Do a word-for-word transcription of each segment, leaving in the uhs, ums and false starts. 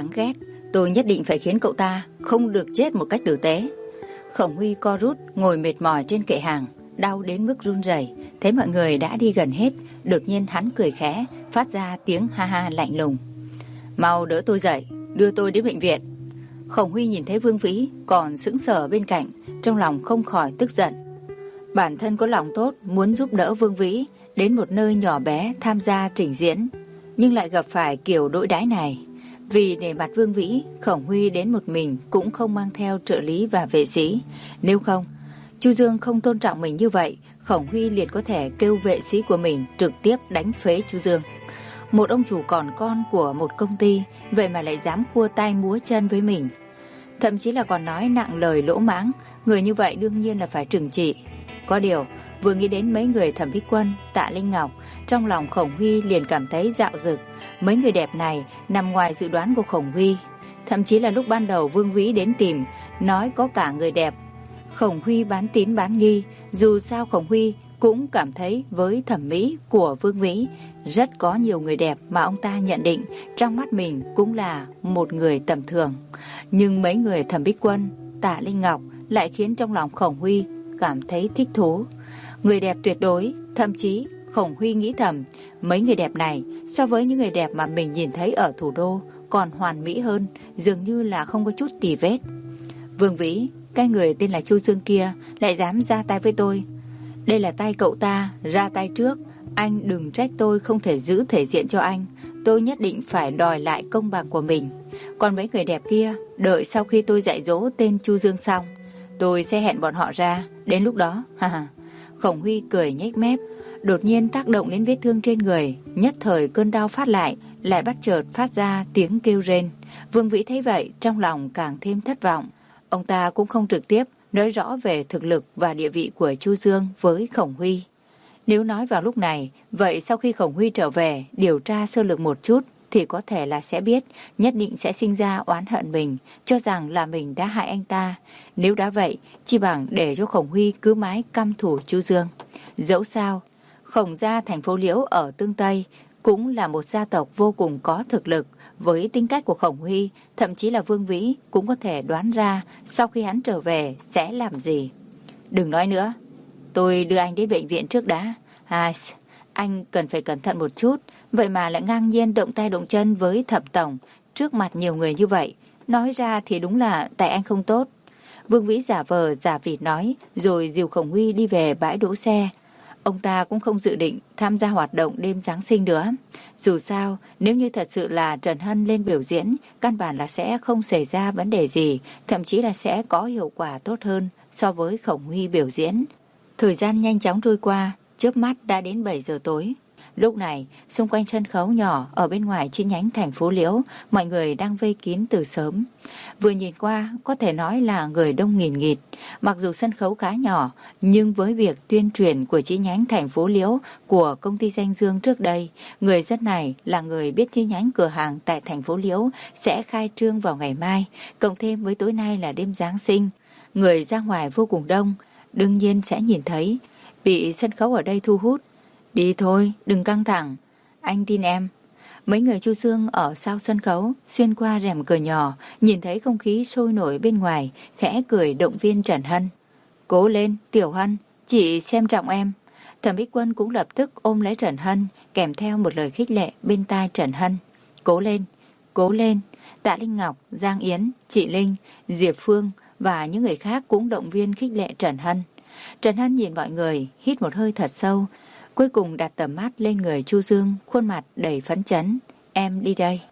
Đáng ghét, tôi nhất định phải khiến cậu ta không được chết một cách tử tế. Khổng Huy co rút ngồi mệt mỏi trên kệ hàng, đau đến mức run rẩy. Thấy mọi người đã đi gần hết, đột nhiên hắn cười khẽ, phát ra tiếng ha ha lạnh lùng. Mau đỡ tôi dậy, đưa tôi đến bệnh viện. Khổng Huy nhìn thấy Vương Vĩ còn sững sờ bên cạnh, trong lòng không khỏi tức giận. Bản thân có lòng tốt muốn giúp đỡ Vương Vĩ đến một nơi nhỏ bé tham gia trình diễn, nhưng lại gặp phải kiểu đối đãi này. Vì để mặt Vương Vĩ, Khổng Huy đến một mình cũng không mang theo trợ lý và vệ sĩ. Nếu không, Chu Dương không tôn trọng mình như vậy, Khổng Huy liền có thể kêu vệ sĩ của mình trực tiếp đánh phế Chu Dương. Một ông chủ còn con của một công ty, vậy mà lại dám khua tay múa chân với mình. Thậm chí là còn nói nặng lời lỗ mãng, người như vậy đương nhiên là phải trừng trị. Có điều, vừa nghĩ đến mấy người Thẩm Bích Quân, Tạ Linh Ngọc, trong lòng Khổng Huy liền cảm thấy dạo dực. Mấy người đẹp này nằm ngoài dự đoán của Khổng Huy. Thậm chí là lúc ban đầu Vương Vĩ đến tìm, nói có cả người đẹp, Khổng Huy bán tín bán nghi. Dù sao Khổng Huy cũng cảm thấy với thẩm mỹ của Vương Vĩ, rất có nhiều người đẹp mà ông ta nhận định trong mắt mình cũng là một người tầm thường. Nhưng mấy người Thẩm Bích Quân, Tạ Linh Ngọc lại khiến trong lòng Khổng Huy cảm thấy thích thú. Người đẹp tuyệt đối, thậm chí Khổng Huy nghĩ thầm, mấy người đẹp này so với những người đẹp mà mình nhìn thấy ở thủ đô còn hoàn mỹ hơn, dường như là không có chút tì vết. Vương Vĩ, cái người tên là Chu Dương kia lại dám ra tay với tôi. Đây là tay cậu ta, ra tay trước. Anh đừng trách tôi không thể giữ thể diện cho anh. Tôi nhất định phải đòi lại công bằng của mình. Còn mấy người đẹp kia, đợi sau khi tôi dạy dỗ tên Chu Dương xong, tôi sẽ hẹn bọn họ ra. Đến lúc đó, ha ha. Khổng Huy cười nhếch mép, đột nhiên tác động đến vết thương trên người, nhất thời cơn đau phát lại, lại bắt chợt phát ra tiếng kêu rên. Vương Vĩ thấy vậy, trong lòng càng thêm thất vọng. Ông ta cũng không trực tiếp nói rõ về thực lực và địa vị của Chu Dương với Khổng Huy. Nếu nói vào lúc này, vậy sau khi Khổng Huy trở về điều tra sơ lược một chút thì có thể là sẽ biết, nhất định sẽ sinh ra oán hận mình, cho rằng là mình đã hại anh ta. Nếu đã vậy, chi bằng để cho Khổng Huy cứ mãi căm thù Chu Dương. Dẫu sao, Khổng gia thành phố Liễu ở Tương Tây cũng là một gia tộc vô cùng có thực lực. Với tính cách của Khổng Huy, thậm chí là Vương Vĩ cũng có thể đoán ra sau khi hắn trở về sẽ làm gì. Đừng nói nữa, tôi đưa anh đến bệnh viện trước đã. À, anh cần phải cẩn thận một chút, vậy mà lại ngang nhiên động tay động chân với Thẩm tổng trước mặt nhiều người như vậy. Nói ra thì đúng là tại anh không tốt. Vương Vĩ giả vờ giả vịt nói, rồi dìu Khổng Huy đi về bãi đỗ xe. Ông ta cũng không dự định tham gia hoạt động đêm Giáng sinh nữa. Dù sao, nếu như thật sự là Trần Hân lên biểu diễn, căn bản là sẽ không xảy ra vấn đề gì, thậm chí là sẽ có hiệu quả tốt hơn so với Khổng Huy biểu diễn. Thời gian nhanh chóng trôi qua, chớp mắt đã đến bảy giờ tối. Lúc này, xung quanh sân khấu nhỏ ở bên ngoài chi nhánh thành phố Liễu, mọi người đang vây kín từ sớm. Vừa nhìn qua, có thể nói là người đông nghìn nghịt. Mặc dù sân khấu khá nhỏ, nhưng với việc tuyên truyền của chi nhánh thành phố Liễu của công ty Danh Dương trước đây, người dân này là người biết chi nhánh cửa hàng tại thành phố Liễu sẽ khai trương vào ngày mai, cộng thêm với tối nay là đêm Giáng sinh. Người ra ngoài vô cùng đông, đương nhiên sẽ nhìn thấy, bị sân khấu ở đây thu hút. Đi thôi, đừng căng thẳng, anh tin em. Mấy người Chu Dương ở sau sân khấu, xuyên qua rèm cửa nhỏ, nhìn thấy không khí sôi nổi bên ngoài, khẽ cười động viên Trần Hân. Cố lên, Tiểu Hân, chị xem trọng em. Thẩm Bích Quân cũng lập tức ôm lấy Trần Hân, kèm theo một lời khích lệ bên tai Trần Hân. Cố lên, cố lên. Tạ Linh Ngọc, Giang Yến, chị Linh, Diệp Phương và những người khác cũng động viên khích lệ Trần Hân. Trần Hân nhìn mọi người, hít một hơi thật sâu, cuối cùng đặt tầm mắt lên người Chu Dương, khuôn mặt đầy phấn chấn. Em đi đây.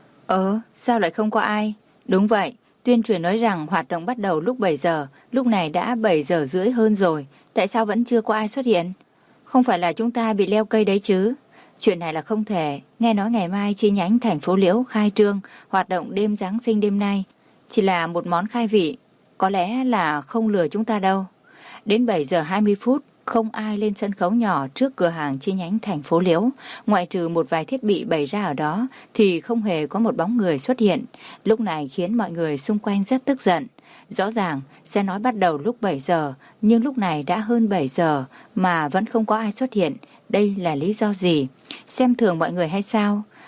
Ờ, sao lại không có ai? Đúng vậy, tuyên truyền nói rằng hoạt động bắt đầu lúc bảy giờ, lúc này đã bảy giờ rưỡi hơn rồi, tại sao vẫn chưa có ai xuất hiện? Không phải là chúng ta bị leo cây đấy chứ? Chuyện này là không thể, nghe nói ngày mai chi nhánh thành phố Liễu khai trương hoạt động đêm Giáng sinh đêm nay, chỉ là một món khai vị, có lẽ là không lừa chúng ta đâu. Đến bảy giờ hai mươi phút, không ai lên sân khấu nhỏ trước cửa hàng chi nhánh thành phố Liễu, ngoại trừ một vài thiết bị bày ra ở đó thì không hề có một bóng người xuất hiện. Lúc này khiến mọi người xung quanh rất tức giận. Rõ ràng sẽ nói bắt đầu lúc bảy giờ, nhưng lúc này đã hơn bảy giờ mà vẫn không có ai xuất hiện. Đây là lý do gì? Xem thường mọi người hay sao?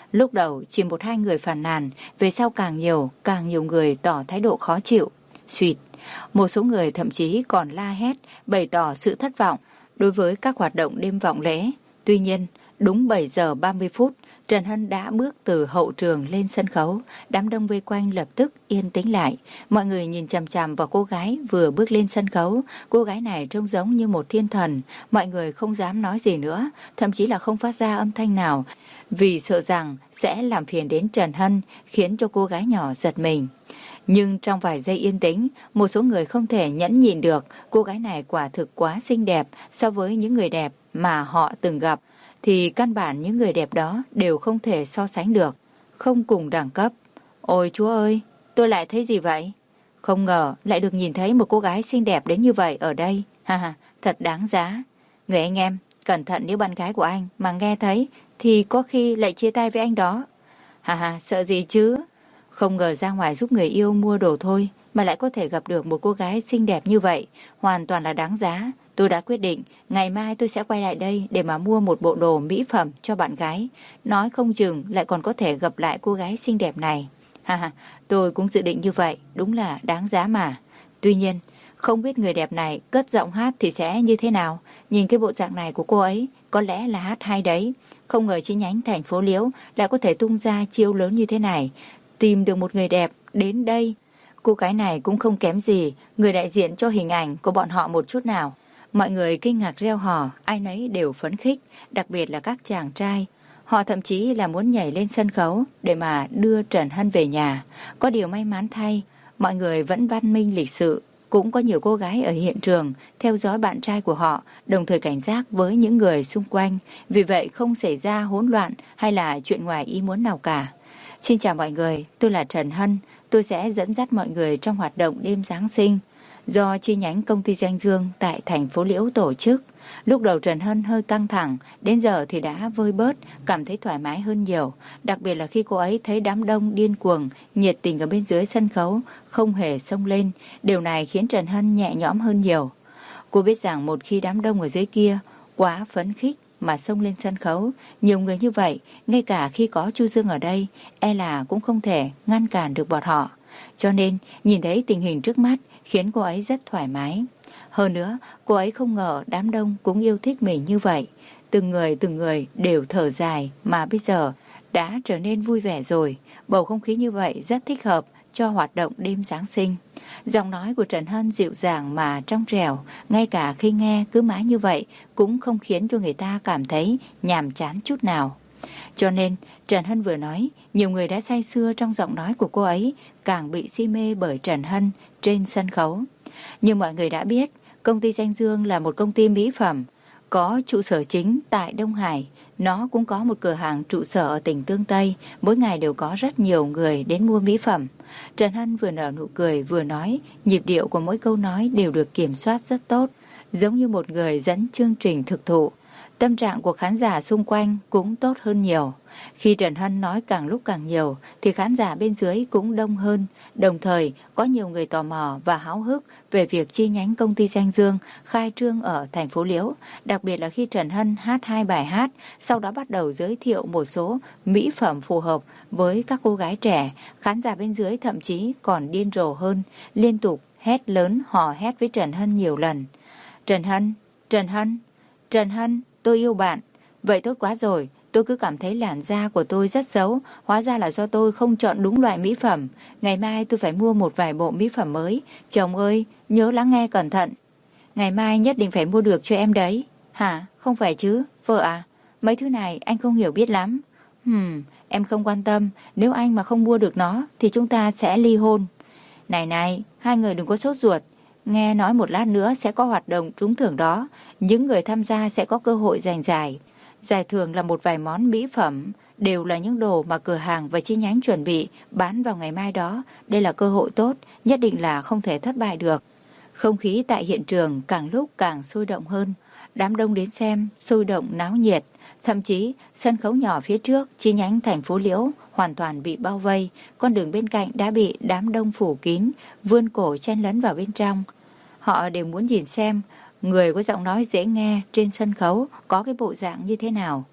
Lúc đầu chỉ một hai người phàn nàn, về sau càng nhiều, càng nhiều người tỏ thái độ khó chịu. Suýt, một số người thậm chí còn la hét, bày tỏ sự thất vọng đối với các hoạt động đêm vọng lễ. Tuy nhiên, đúng bảy giờ ba mươi phút, Trần Hân đã bước từ hậu trường lên sân khấu. Đám đông vây quanh lập tức yên tĩnh lại. Mọi người nhìn chằm chằm vào cô gái vừa bước lên sân khấu. Cô gái này trông giống như một thiên thần. Mọi người không dám nói gì nữa, thậm chí là không phát ra âm thanh nào, vì sợ rằng sẽ làm phiền đến Trần Hân, khiến cho cô gái nhỏ giật mình. Nhưng trong vài giây yên tĩnh, một số người không thể nhẫn nhịn được. Cô gái này quả thực quá xinh đẹp so với những người đẹp mà họ từng gặp, thì căn bản những người đẹp đó đều không thể so sánh được, không cùng đẳng cấp. Ôi Chúa ơi, tôi lại thấy gì vậy? Không ngờ lại được nhìn thấy một cô gái xinh đẹp đến như vậy ở đây. Ha ha, thật đáng giá. Người anh em, cẩn thận nếu bạn gái của anh mà nghe thấy thì có khi lại chia tay với anh đó. Ha ha, sợ gì chứ? Không ngờ ra ngoài giúp người yêu mua đồ thôi mà lại có thể gặp được một cô gái xinh đẹp như vậy, hoàn toàn là đáng giá. Tôi đã quyết định, ngày mai tôi sẽ quay lại đây để mà mua một bộ đồ mỹ phẩm cho bạn gái. Nói không chừng lại còn có thể gặp lại cô gái xinh đẹp này. Ha ha, tôi cũng dự định như vậy, đúng là đáng giá mà. Tuy nhiên, không biết người đẹp này cất giọng hát thì sẽ như thế nào. Nhìn cái bộ dạng này của cô ấy, có lẽ là hát hay đấy. Không ngờ chi nhánh thành phố Liễu lại có thể tung ra chiêu lớn như thế này. Tìm được một người đẹp đến đây. Cô gái này cũng không kém gì người đại diện cho hình ảnh của bọn họ một chút nào. Mọi người kinh ngạc reo hò, ai nấy đều phấn khích, đặc biệt là các chàng trai. Họ thậm chí là muốn nhảy lên sân khấu để mà đưa Trần Hân về nhà. Có điều may mắn thay, mọi người vẫn văn minh lịch sự. Cũng có nhiều cô gái ở hiện trường theo dõi bạn trai của họ, đồng thời cảnh giác với những người xung quanh. Vì vậy không xảy ra hỗn loạn hay là chuyện ngoài ý muốn nào cả. Xin chào mọi người, tôi là Trần Hân. Tôi sẽ dẫn dắt mọi người trong hoạt động đêm Giáng sinh do chi nhánh công ty Danh Dương tại thành phố Liễu tổ chức. Lúc đầu Trần Hân hơi căng thẳng, đến giờ thì đã vơi bớt, cảm thấy thoải mái hơn nhiều. Đặc biệt là khi cô ấy thấy đám đông điên cuồng, nhiệt tình ở bên dưới sân khấu, không hề xông lên. Điều này khiến Trần Hân nhẹ nhõm hơn nhiều. Cô biết rằng một khi đám đông ở dưới kia quá phấn khích mà xông lên sân khấu, nhiều người như vậy, ngay cả khi có Chu Dương ở đây, e là cũng không thể ngăn cản được bọn họ. Cho nên, nhìn thấy tình hình trước mắt khiến cô ấy rất thoải mái. Hơn nữa, cô ấy không ngờ đám đông cũng yêu thích mình như vậy. Từng người từng người đều thở dài mà bây giờ đã trở nên vui vẻ rồi. Bầu không khí như vậy rất thích hợp cho hoạt động đêm Giáng sinh. Giọng nói của Trần Hân dịu dàng mà trong trẻo, ngay cả khi nghe cứ mãi như vậy cũng không khiến cho người ta cảm thấy nhàm chán chút nào. Cho nên, Trần Hân vừa nói, nhiều người đã say sưa trong giọng nói của cô ấy, càng bị si mê bởi Trần Hân trên sân khấu. Như mọi người đã biết, công ty Danh Dương là một công ty mỹ phẩm, có trụ sở chính tại Đông Hải. Nó cũng có một cửa hàng trụ sở ở tỉnh Tương Tây, mỗi ngày đều có rất nhiều người đến mua mỹ phẩm. Trần Hân vừa nở nụ cười vừa nói, nhịp điệu của mỗi câu nói đều được kiểm soát rất tốt, giống như một người dẫn chương trình thực thụ. Tâm trạng của khán giả xung quanh cũng tốt hơn nhiều. Khi Trần Hân nói càng lúc càng nhiều thì khán giả bên dưới cũng đông hơn. Đồng thời có nhiều người tò mò và háo hức về việc chi nhánh công ty Danh Dương khai trương ở thành phố Liễu. Đặc biệt là khi Trần Hân hát hai bài hát, sau đó bắt đầu giới thiệu một số mỹ phẩm phù hợp với các cô gái trẻ. Khán giả bên dưới thậm chí còn điên rồ hơn, liên tục hét lớn hò hét với Trần Hân nhiều lần. Trần Hân, Trần Hân, Trần Hân, tôi yêu bạn. Vậy tốt quá rồi. Tôi cứ cảm thấy làn da của tôi rất xấu, hóa ra là do tôi không chọn đúng loại mỹ phẩm. Ngày mai tôi phải mua một vài bộ mỹ phẩm mới. Chồng ơi, nhớ lắng nghe cẩn thận. Ngày mai nhất định phải mua được cho em đấy. Hả? Không phải chứ? Vợ à? Mấy thứ này anh không hiểu biết lắm. Hừm, em không quan tâm. Nếu anh mà không mua được nó thì chúng ta sẽ ly hôn. Này này, hai người đừng có sốt ruột. Nghe nói một lát nữa sẽ có hoạt động trúng thưởng đó. Những người tham gia sẽ có cơ hội giành giải. Giải thưởng là một vài món mỹ phẩm, đều là những đồ mà cửa hàng và chi nhánh chuẩn bị bán vào ngày mai đó. Đây là cơ hội tốt, nhất định là không thể thất bại được. Không khí tại hiện trường càng lúc càng sôi động hơn. Đám đông đến xem, sôi động náo nhiệt. Thậm chí, sân khấu nhỏ phía trước, chi nhánh thành phố Liễu hoàn toàn bị bao vây. Con đường bên cạnh đã bị đám đông phủ kín, vươn cổ chen lấn vào bên trong. Họ đều muốn nhìn xem người có giọng nói dễ nghe trên sân khấu có cái bộ dạng như thế nào.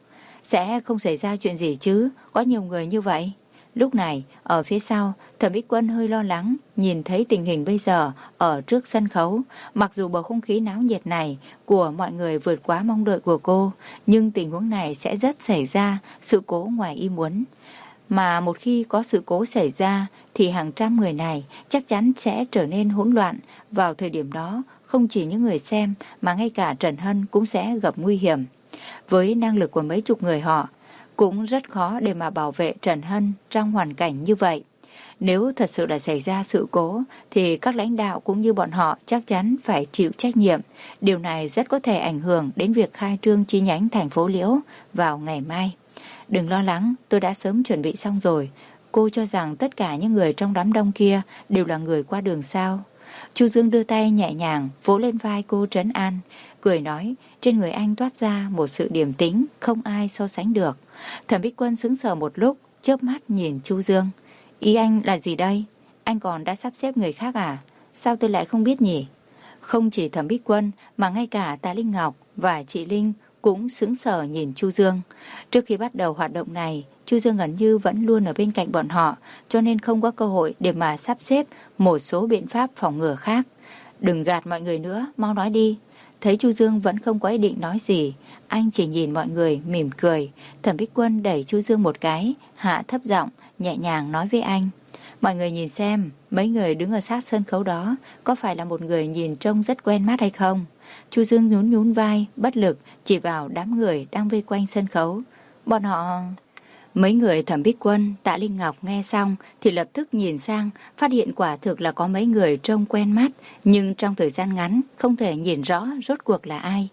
Sẽ không xảy ra chuyện gì chứ, có nhiều người như vậy. Lúc này, ở phía sau, Thẩm Bích Quân hơi lo lắng, nhìn thấy tình hình bây giờ ở trước sân khấu. Mặc dù bầu không khí náo nhiệt này của mọi người vượt quá mong đợi của cô, nhưng tình huống này sẽ rất xảy ra sự cố ngoài ý muốn. Mà một khi có sự cố xảy ra thì hàng trăm người này chắc chắn sẽ trở nên hỗn loạn. Vào thời điểm đó, không chỉ những người xem mà ngay cả Trần Hân cũng sẽ gặp nguy hiểm. Với năng lực của mấy chục người họ, cũng rất khó để mà bảo vệ Trần Hân trong hoàn cảnh như vậy. Nếu thật sự là xảy ra sự cố thì các lãnh đạo cũng như bọn họ chắc chắn phải chịu trách nhiệm. Điều này rất có thể ảnh hưởng đến việc khai trương chi nhánh thành phố Liễu vào ngày mai. Đừng lo lắng, tôi đã sớm chuẩn bị xong rồi. Cô cho rằng tất cả những người trong đám đông kia đều là người qua đường sao? Chu Dương đưa tay nhẹ nhàng vỗ lên vai cô trấn an, cười nói, trên người anh toát ra một sự điềm tĩnh không ai so sánh được. Thẩm Bích Quân sững sờ một lúc, chớp mắt nhìn Chu Dương. Ý anh là gì đây? Anh còn đã sắp xếp người khác à? Sao tôi lại không biết nhỉ? Không chỉ Thẩm Bích Quân mà ngay cả Tạ Linh Ngọc và chị Linh cũng sững sờ nhìn Chu Dương. Trước khi bắt đầu hoạt động này, Chu Dương gần như vẫn luôn ở bên cạnh bọn họ, cho nên không có cơ hội để mà sắp xếp một số biện pháp phòng ngừa khác. Đừng gạt mọi người nữa, mau nói đi. Thấy Chu Dương vẫn không có ý định nói gì, anh chỉ nhìn mọi người mỉm cười. Thẩm Bích Quân đẩy Chu Dương một cái, hạ thấp giọng, nhẹ nhàng nói với anh. Mọi người nhìn xem, mấy người đứng ở sát sân khấu đó, có phải là một người nhìn trông rất quen mắt hay không? Chu Dương nhún nhún vai, bất lực, chỉ vào đám người đang vây quanh sân khấu. Bọn họ... Mấy người Thẩm Bích Quân, Tạ Linh Ngọc nghe xong thì lập tức nhìn sang, phát hiện quả thực là có mấy người trông quen mắt, nhưng trong thời gian ngắn không thể nhìn rõ rốt cuộc là ai.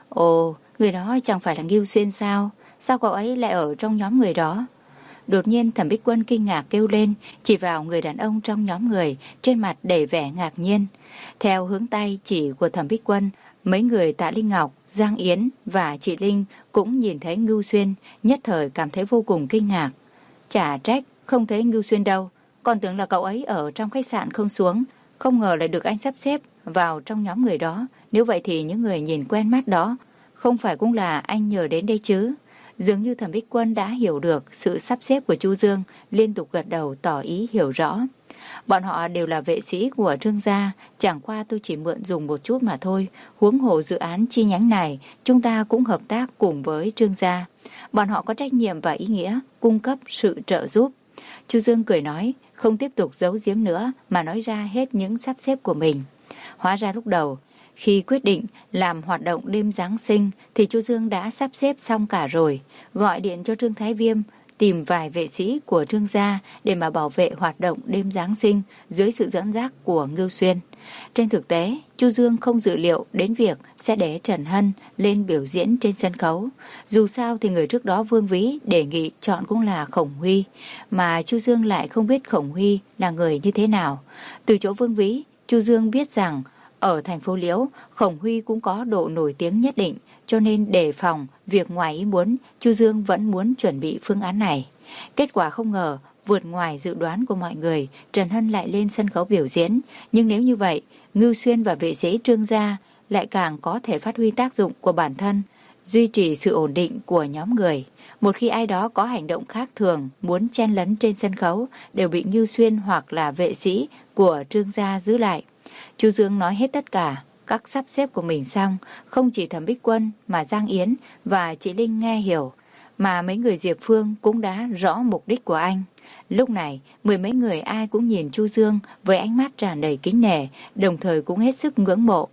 Ồ, người đó chẳng phải là Ngưu Xuyên sao? Sao cậu ấy lại ở trong nhóm người đó? Đột nhiên Thẩm Bích Quân kinh ngạc kêu lên, chỉ vào người đàn ông trong nhóm người, trên mặt đầy vẻ ngạc nhiên. Theo hướng tay chỉ của Thẩm Bích Quân, mấy người Tạ Linh Ngọc, Giang Yến và chị Linh cũng nhìn thấy Ngưu Xuyên, nhất thời cảm thấy vô cùng kinh ngạc. Chả trách, không thấy Ngưu Xuyên đâu, còn tưởng là cậu ấy ở trong khách sạn không xuống, không ngờ lại được anh sắp xếp vào trong nhóm người đó. Nếu vậy thì những người nhìn quen mắt đó, không phải cũng là anh nhờ đến đây chứ? Dường như Thẩm Bích Quân đã hiểu được sự sắp xếp của Chu Dương, liên tục gật đầu tỏ ý hiểu rõ. Bọn họ đều là vệ sĩ của Trương gia, chẳng qua tôi chỉ mượn dùng một chút mà thôi. Huống hồ dự án chi nhánh này, chúng ta cũng hợp tác cùng với Trương gia. Bọn họ có trách nhiệm và ý nghĩa cung cấp sự trợ giúp. Chu Dương cười nói, không tiếp tục giấu giếm nữa mà nói ra hết những sắp xếp của mình. Hóa ra lúc đầu, khi quyết định làm hoạt động đêm Giáng sinh thì Chu Dương đã sắp xếp xong cả rồi, gọi điện cho Trương Thái Viêm, tìm vài vệ sĩ của Trương gia để mà bảo vệ hoạt động đêm Giáng sinh dưới sự dẫn dắt của Ngưu Xuyên. Trên thực tế, Chu Dương không dự liệu đến việc sẽ để Trần Hân lên biểu diễn trên sân khấu. Dù sao thì người trước đó Vương Vĩ đề nghị chọn cũng là Khổng Huy, mà Chu Dương lại không biết Khổng Huy là người như thế nào. Từ chỗ Vương Vĩ, Chu Dương biết rằng ở thành phố Liễu, Khổng Huy cũng có độ nổi tiếng nhất định, cho nên đề phòng việc ngoài ý muốn, Chu Dương vẫn muốn chuẩn bị phương án này. Kết quả không ngờ, vượt ngoài dự đoán của mọi người, Trần Hân lại lên sân khấu biểu diễn. Nhưng nếu như vậy, Ngưu Xuyên và vệ sĩ Trương gia lại càng có thể phát huy tác dụng của bản thân, duy trì sự ổn định của nhóm người. Một khi ai đó có hành động khác thường, muốn chen lấn trên sân khấu, đều bị Ngưu Xuyên hoặc là vệ sĩ của Trương gia giữ lại. Chu Dương nói hết tất cả các sắp xếp của mình xong, không chỉ Thẩm Bích Quân mà Giang Yến và chị Linh nghe hiểu, mà mấy người Diệp Phương cũng đã rõ mục đích của anh. Lúc này, mười mấy người ai cũng nhìn Chu Dương với ánh mắt tràn đầy kính nể, đồng thời cũng hết sức ngưỡng mộ.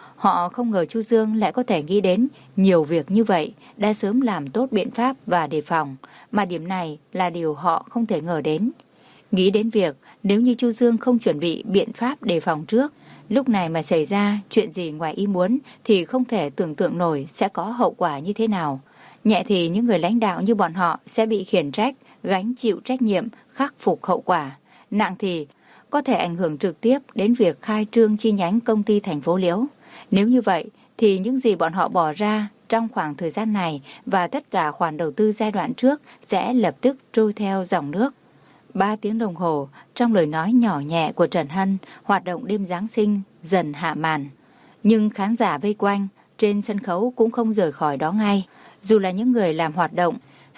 Họ không ngờ Chu Dương lại có thể nghĩ đến nhiều việc như vậy, đã sớm làm tốt biện pháp và đề phòng, mà điểm này là điều họ không thể ngờ đến. Nghĩ đến việc nếu như Chu Dương không chuẩn bị biện pháp đề phòng trước, lúc này mà xảy ra chuyện gì ngoài ý muốn thì không thể tưởng tượng nổi sẽ có hậu quả như thế nào. Nhẹ thì những người lãnh đạo như bọn họ sẽ bị khiển trách, gánh chịu trách nhiệm, khắc phục hậu quả. Nặng thì có thể ảnh hưởng trực tiếp đến việc khai trương chi nhánh công ty thành phố Liễu. Nếu như vậy thì những gì bọn họ bỏ ra trong khoảng thời gian này và tất cả khoản đầu tư giai đoạn trước sẽ lập tức trôi theo dòng nước. Ba tiếng đồng hồ, trong lời nói nhỏ nhẹ của Trần Hân, hoạt động đêm Giáng sinh dần hạ màn. Nhưng khán giả vây quanh trên sân khấu cũng không rời khỏi đó ngay. Dù là những người làm hoạt động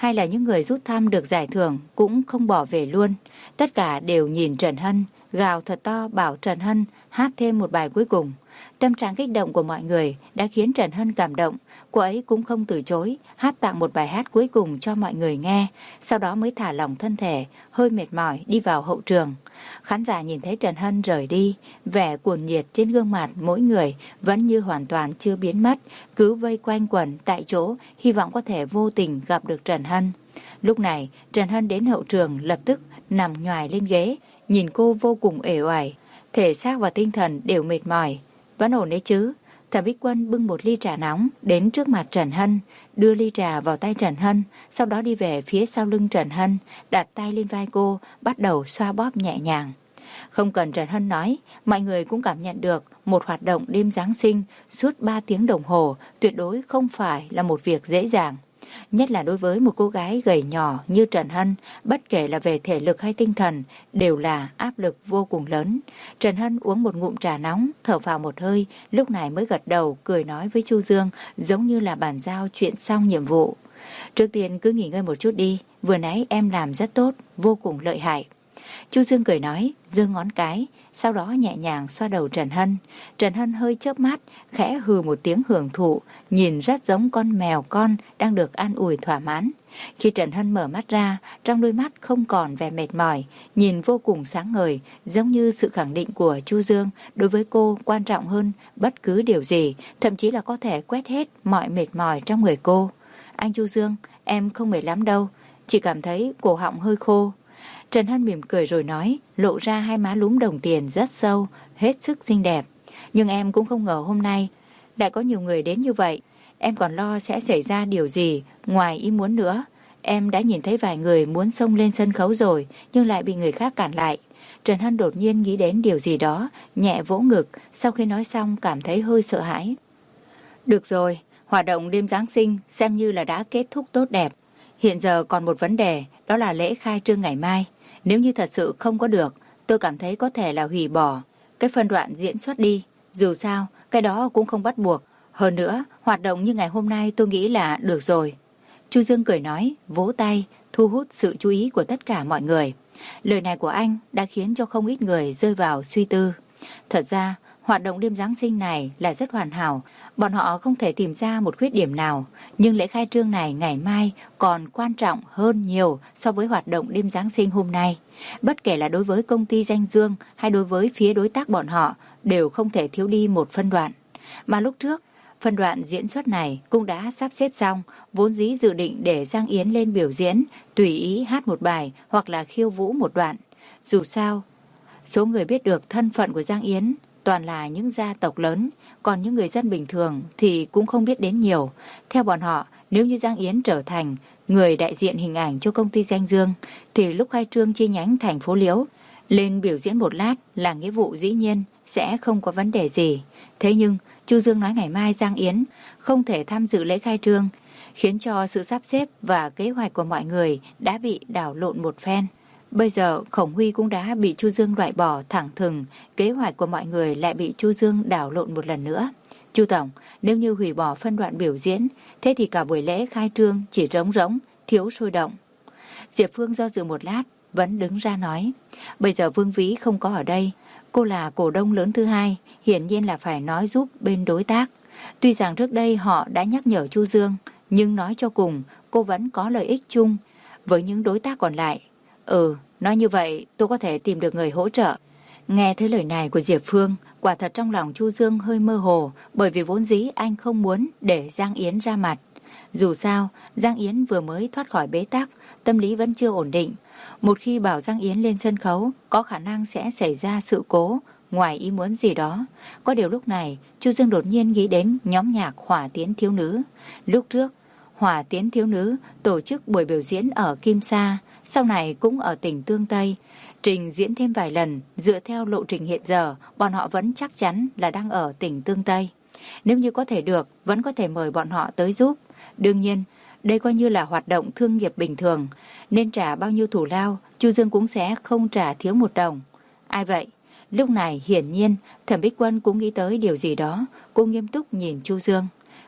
hay là những người rút thăm được giải thưởng cũng không bỏ về luôn. Tất cả đều nhìn Trần Hân, gào thật to bảo Trần Hân hát thêm một bài cuối cùng. Tâm trạng kích động của mọi người đã khiến Trần Hân cảm động. Cô ấy cũng không từ chối, hát tặng một bài hát cuối cùng cho mọi người nghe. Sau đó mới thả lỏng thân thể, hơi mệt mỏi đi vào hậu trường. Khán giả nhìn thấy Trần Hân rời đi, vẻ cuồng nhiệt trên gương mặt mỗi người vẫn như hoàn toàn chưa biến mất, cứ vây quanh quẩn tại chỗ, hy vọng có thể vô tình gặp được Trần Hân. Lúc này, Trần Hân đến hậu trường lập tức nằm nhoài lên ghế, nhìn cô vô cùng uể oải, thể xác và tinh thần đều mệt mỏi. Vẫn ổn đấy chứ? Thẩm Bích Quân bưng một ly trà nóng đến trước mặt Trần Hân, đưa ly trà vào tay Trần Hân, sau đó đi về phía sau lưng Trần Hân, đặt tay lên vai cô, bắt đầu xoa bóp nhẹ nhàng. Không cần Trần Hân nói, mọi người cũng cảm nhận được một hoạt động đêm Giáng sinh suốt ba tiếng đồng hồ tuyệt đối không phải là một việc dễ dàng. Nhất là đối với một cô gái gầy nhỏ như Trần Hân, bất kể là về thể lực hay tinh thần, đều là áp lực vô cùng lớn. Trần Hân uống một ngụm trà nóng, thở vào một hơi, lúc này mới gật đầu, cười nói với Chu Dương, giống như là bàn giao chuyện xong nhiệm vụ. Trước tiên cứ nghỉ ngơi một chút đi, vừa nãy em làm rất tốt, vô cùng lợi hại. Chu Dương cười nói, giơ ngón cái, sau đó nhẹ nhàng xoa đầu Trần Hân. Trần Hân hơi chớp mắt, khẽ hừ một tiếng hưởng thụ, nhìn rất giống con mèo con đang được an ủi thỏa mãn. Khi Trần Hân mở mắt ra, trong đôi mắt không còn vẻ mệt mỏi, nhìn vô cùng sáng ngời, giống như sự khẳng định của Chu Dương đối với cô quan trọng hơn bất cứ điều gì, thậm chí là có thể quét hết mọi mệt mỏi trong người cô. Anh Chu Dương, em không mệt lắm đâu, chỉ cảm thấy cổ họng hơi khô. Trần Hân mỉm cười rồi nói, lộ ra hai má lúm đồng tiền rất sâu, hết sức xinh đẹp. Nhưng em cũng không ngờ hôm nay lại có nhiều người đến như vậy. Em còn lo sẽ xảy ra điều gì ngoài ý muốn nữa. Em đã nhìn thấy vài người muốn xông lên sân khấu rồi, nhưng lại bị người khác cản lại. Trần Hân đột nhiên nghĩ đến điều gì đó, nhẹ vỗ ngực, sau khi nói xong cảm thấy hơi sợ hãi. Được rồi, hoạt động đêm Giáng sinh xem như là đã kết thúc tốt đẹp. Hiện giờ còn một vấn đề, đó là lễ khai trương ngày mai. Nếu như thật sự không có được, tôi cảm thấy có thể là hủy bỏ cái phân đoạn diễn xuất đi. Dù sao, cái đó cũng không bắt buộc. Hơn nữa, hoạt động như ngày hôm nay tôi nghĩ là được rồi. Chu Dương cười nói, vỗ tay, thu hút sự chú ý của tất cả mọi người. Lời này của anh đã khiến cho không ít người rơi vào suy tư. Thật ra, hoạt động đêm Giáng sinh này là rất hoàn hảo. Bọn họ không thể tìm ra một khuyết điểm nào. Nhưng lễ khai trương này ngày mai còn quan trọng hơn nhiều so với hoạt động đêm Giáng sinh hôm nay. Bất kể là đối với công ty Danh Dương hay đối với phía đối tác bọn họ đều không thể thiếu đi một phân đoạn. Mà lúc trước, phân đoạn diễn xuất này cũng đã sắp xếp xong, vốn dĩ dự định để Giang Yến lên biểu diễn, tùy ý hát một bài hoặc là khiêu vũ một đoạn. Dù sao, số người biết được thân phận của Giang Yến toàn là những gia tộc lớn, còn những người dân bình thường thì cũng không biết đến nhiều. Theo bọn họ, nếu như Giang Yến trở thành người đại diện hình ảnh cho công ty Danh Dương, thì lúc khai trương chi nhánh thành phố Liễu, lên biểu diễn một lát là nghĩa vụ dĩ nhiên, sẽ không có vấn đề gì. Thế nhưng, Chu Dương nói ngày mai Giang Yến không thể tham dự lễ khai trương, khiến cho sự sắp xếp và kế hoạch của mọi người đã bị đảo lộn một phen. Bây giờ Khổng Huy cũng đã bị Chu Dương loại bỏ thẳng thừng, kế hoạch của mọi người lại bị Chu Dương đảo lộn một lần nữa. Chu Tổng, nếu như hủy bỏ phân đoạn biểu diễn, thế thì cả buổi lễ khai trương chỉ trống rỗng, thiếu sôi động. Diệp Phương do dự một lát, vẫn đứng ra nói, bây giờ Vương Vĩ không có ở đây, cô là cổ đông lớn thứ hai, hiển nhiên là phải nói giúp bên đối tác. Tuy rằng trước đây họ đã nhắc nhở Chu Dương, nhưng nói cho cùng, cô vẫn có lợi ích chung với những đối tác còn lại. Ừ, nói như vậy tôi có thể tìm được người hỗ trợ. Nghe thấy lời này của Diệp Phương, quả thật trong lòng Chu Dương hơi mơ hồ, bởi vì vốn dĩ anh không muốn để Giang Yến ra mặt. Dù sao, Giang Yến vừa mới thoát khỏi bế tắc, tâm lý vẫn chưa ổn định. Một khi bảo Giang Yến lên sân khấu, có khả năng sẽ xảy ra sự cố, ngoài ý muốn gì đó. Có điều lúc này, Chu Dương đột nhiên nghĩ đến nhóm nhạc Hỏa Tiến Thiếu Nữ. Lúc trước, Hỏa Tiến Thiếu Nữ tổ chức buổi biểu diễn ở Kim Sa, sau này cũng ở tỉnh Tương Tây. Trình diễn thêm vài lần, dựa theo lộ trình hiện giờ, bọn họ vẫn chắc chắn là đang ở tỉnh Tương Tây. Nếu như có thể được, vẫn có thể mời bọn họ tới giúp. Đương nhiên, đây coi như là hoạt động thương nghiệp bình thường, nên trả bao nhiêu thù lao, Chu Dương cũng sẽ không trả thiếu một đồng. Ai vậy? Lúc này hiển nhiên, Thẩm Bích Quân cũng nghĩ tới điều gì đó, cô nghiêm túc nhìn Chu Dương.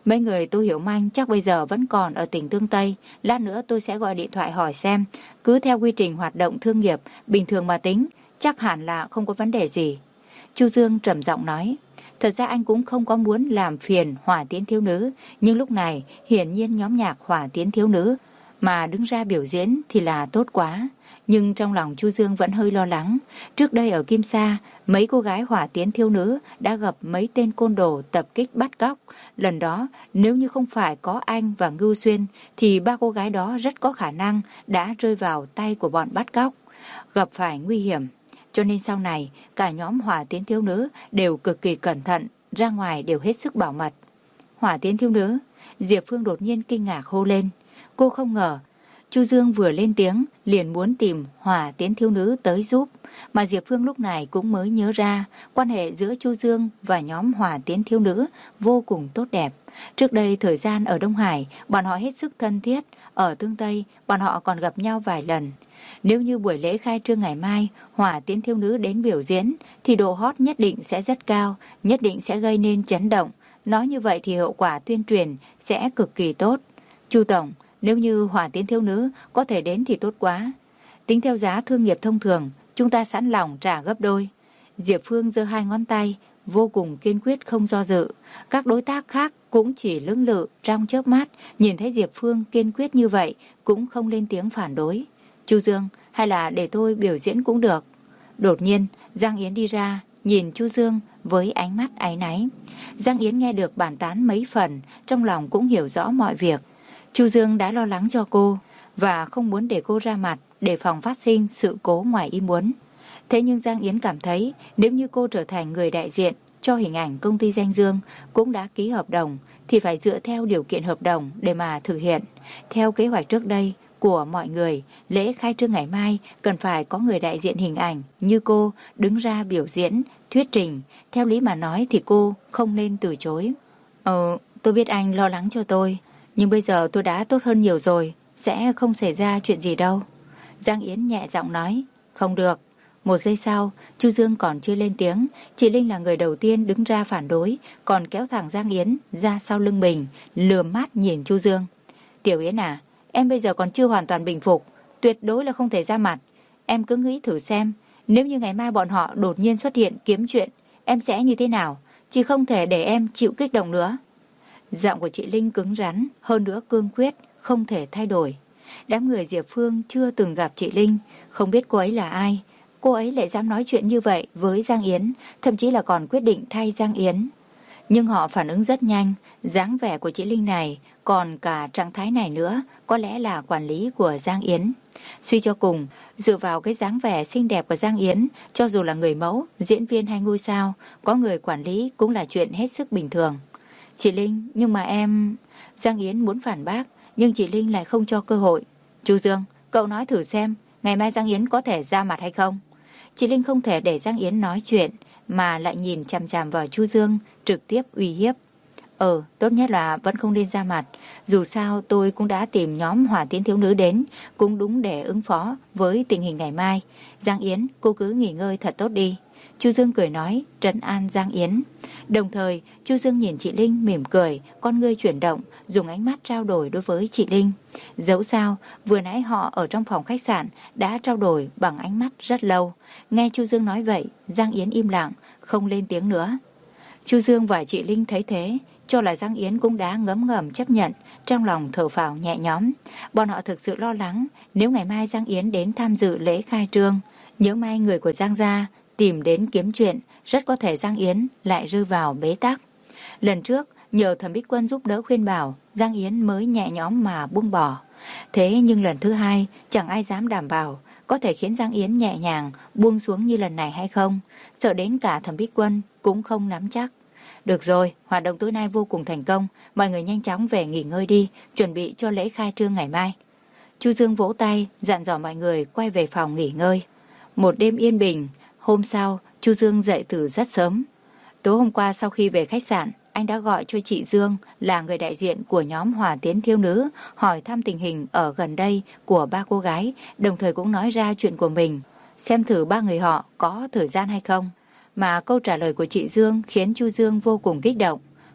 Mấy người Tô Hiểu Manh chắc bây giờ vẫn còn ở tỉnh Tương Tây. Lát nữa tôi sẽ gọi điện thoại hỏi xem. Cứ theo quy trình hoạt động thương nghiệp bình thường mà tính, chắc hẳn là không có vấn đề gì. Chu Dương trầm giọng nói. Thật ra anh cũng không có muốn làm phiền Hỏa Tiến Thiếu Nữ, nhưng lúc này hiển nhiên nhóm nhạc Hỏa Tiến Thiếu Nữ mà đứng ra biểu diễn thì là tốt quá. Nhưng trong lòng Chu Dương vẫn hơi lo lắng. Trước đây ở Kim Sa, mấy cô gái Hỏa Tiến Thiếu Nữ đã gặp mấy tên côn đồ tập kích bắt cóc. Lần đó, nếu như không phải có anh và Ngưu Xuyên, thì ba cô gái đó rất có khả năng đã rơi vào tay của bọn bắt cóc, gặp phải nguy hiểm. Cho nên sau này, cả nhóm Hỏa Tiến Thiếu Nữ đều cực kỳ cẩn thận, ra ngoài đều hết sức bảo mật. Hỏa Tiến Thiếu Nữ, Diệp Phương đột nhiên kinh ngạc hô lên. Cô không ngờ, Chu Dương vừa lên tiếng liền muốn tìm Hỏa Tiến Thiếu Nữ tới giúp, mà Diệp Phương lúc này cũng mới nhớ ra quan hệ giữa Chu Dương và nhóm Hỏa Tiến Thiếu Nữ vô cùng tốt đẹp. Trước đây thời gian ở Đông Hải, bọn họ hết sức thân thiết, ở Tương Tây bọn họ còn gặp nhau vài lần. Nếu như buổi lễ khai trương ngày mai Hỏa Tiến Thiếu Nữ đến biểu diễn thì độ hot nhất định sẽ rất cao, nhất định sẽ gây nên chấn động. Nói như vậy thì hậu quả tuyên truyền sẽ cực kỳ tốt. Chu tổng, nếu như Hỏa Tiến Thiếu Nữ có thể đến thì tốt quá. Tính theo giá thương nghiệp thông thường, chúng ta sẵn lòng trả gấp đôi. Diệp Phương giơ hai ngón tay, vô cùng kiên quyết không do dự. Các đối tác khác cũng chỉ lưỡng lự trong chớp mắt, nhìn thấy Diệp Phương kiên quyết như vậy cũng không lên tiếng phản đối. Chu Dương, hay là để tôi biểu diễn cũng được. Đột nhiên, Giang Yến đi ra, nhìn Chu Dương với ánh mắt áy náy. Giang Yến nghe được bàn tán mấy phần, trong lòng cũng hiểu rõ mọi việc. Chu Dương đã lo lắng cho cô và không muốn để cô ra mặt để phòng phát sinh sự cố ngoài ý muốn. Thế nhưng Giang Yến cảm thấy nếu như cô trở thành người đại diện cho hình ảnh công ty Danh Dương cũng đã ký hợp đồng thì phải dựa theo điều kiện hợp đồng để mà thực hiện. Theo kế hoạch trước đây của mọi người, lễ khai trương ngày mai cần phải có người đại diện hình ảnh như cô đứng ra biểu diễn, thuyết trình. Theo lý mà nói thì cô không nên từ chối. Ờ, tôi biết anh lo lắng cho tôi, nhưng bây giờ tôi đã tốt hơn nhiều rồi, sẽ không xảy ra chuyện gì đâu. Giang Yến nhẹ giọng nói. Không được. Một giây sau, Chu Dương còn chưa lên tiếng, chị Linh là người đầu tiên đứng ra phản đối, còn kéo thẳng Giang Yến ra sau lưng mình, lườm mắt nhìn Chu Dương. Tiểu Yến à, em bây giờ còn chưa hoàn toàn bình phục, tuyệt đối là không thể ra mặt. Em cứ nghĩ thử xem, nếu như ngày mai bọn họ đột nhiên xuất hiện kiếm chuyện, em sẽ như thế nào? Chị không thể để em chịu kích động nữa. Giọng của chị Linh cứng rắn, hơn nữa cương quyết, không thể thay đổi. Đám người Diệp Phương chưa từng gặp chị Linh, không biết cô ấy là ai. Cô ấy lại dám nói chuyện như vậy với Giang Yến, thậm chí là còn quyết định thay Giang Yến. Nhưng họ phản ứng rất nhanh, dáng vẻ của chị Linh này, còn cả trạng thái này nữa, có lẽ là quản lý của Giang Yến. Suy cho cùng, dựa vào cái dáng vẻ xinh đẹp của Giang Yến, cho dù là người mẫu, diễn viên hay ngôi sao, có người quản lý cũng là chuyện hết sức bình thường. Chị Linh, nhưng mà em... Giang Yến muốn phản bác, nhưng chị Linh lại không cho cơ hội. Chu Dương, cậu nói thử xem, ngày mai Giang Yến có thể ra mặt hay không? Chị Linh không thể để Giang Yến nói chuyện, mà lại nhìn chằm chằm vào Chu Dương, trực tiếp uy hiếp. Ờ, tốt nhất là vẫn không nên ra mặt. Dù sao tôi cũng đã tìm nhóm Hỏa Tiến Thiếu Nữ đến, cũng đúng để ứng phó với tình hình ngày mai. Giang Yến, cô cứ nghỉ ngơi thật tốt đi. Chu Dương cười nói, trấn an Giang Yến. Đồng thời, Chu Dương nhìn chị Linh mỉm cười, con ngươi chuyển động, dùng ánh mắt trao đổi đối với chị Linh. Dẫu sao, vừa nãy họ ở trong phòng khách sạn đã trao đổi bằng ánh mắt rất lâu. Nghe Chu Dương nói vậy, Giang Yến im lặng, không lên tiếng nữa. Chu Dương và chị Linh thấy thế, cho là Giang Yến cũng đã ngấm ngầm chấp nhận, trong lòng thở phào nhẹ nhõm. Bọn họ thực sự lo lắng, nếu ngày mai Giang Yến đến tham dự lễ khai trương, nhớ may người của Giang gia tìm đến kiếm chuyện, rất có thể Giang Yến lại rơi vào bế tắc. Lần trước, nhờ Thẩm Bích Quân giúp đỡ khuyên bảo, Giang Yến mới nhẹ nhõm mà buông bỏ. Thế nhưng lần thứ hai, chẳng ai dám đảm bảo có thể khiến Giang Yến nhẹ nhàng buông xuống như lần này hay không. Sợ đến cả Thẩm Bích Quân cũng không nắm chắc. Được rồi, hoạt động tối nay vô cùng thành công, mọi người nhanh chóng về nghỉ ngơi đi, chuẩn bị cho lễ khai trương ngày mai. Chu Dương vỗ tay, dặn dò mọi người quay về phòng nghỉ ngơi. Một đêm yên bình. Hôm sau, Chu Dương dậy từ rất sớm. Tối hôm qua sau khi về khách sạn, anh đã gọi cho chị Dương là người đại diện của nhóm Hỏa Tiến Thiếu Nữ, hỏi thăm tình hình ở gần đây của ba cô gái, đồng thời cũng nói ra chuyện của mình, xem thử ba người họ có thời gian hay không. Mà câu trả lời của chị Dương khiến Chu Dương vô cùng kích động.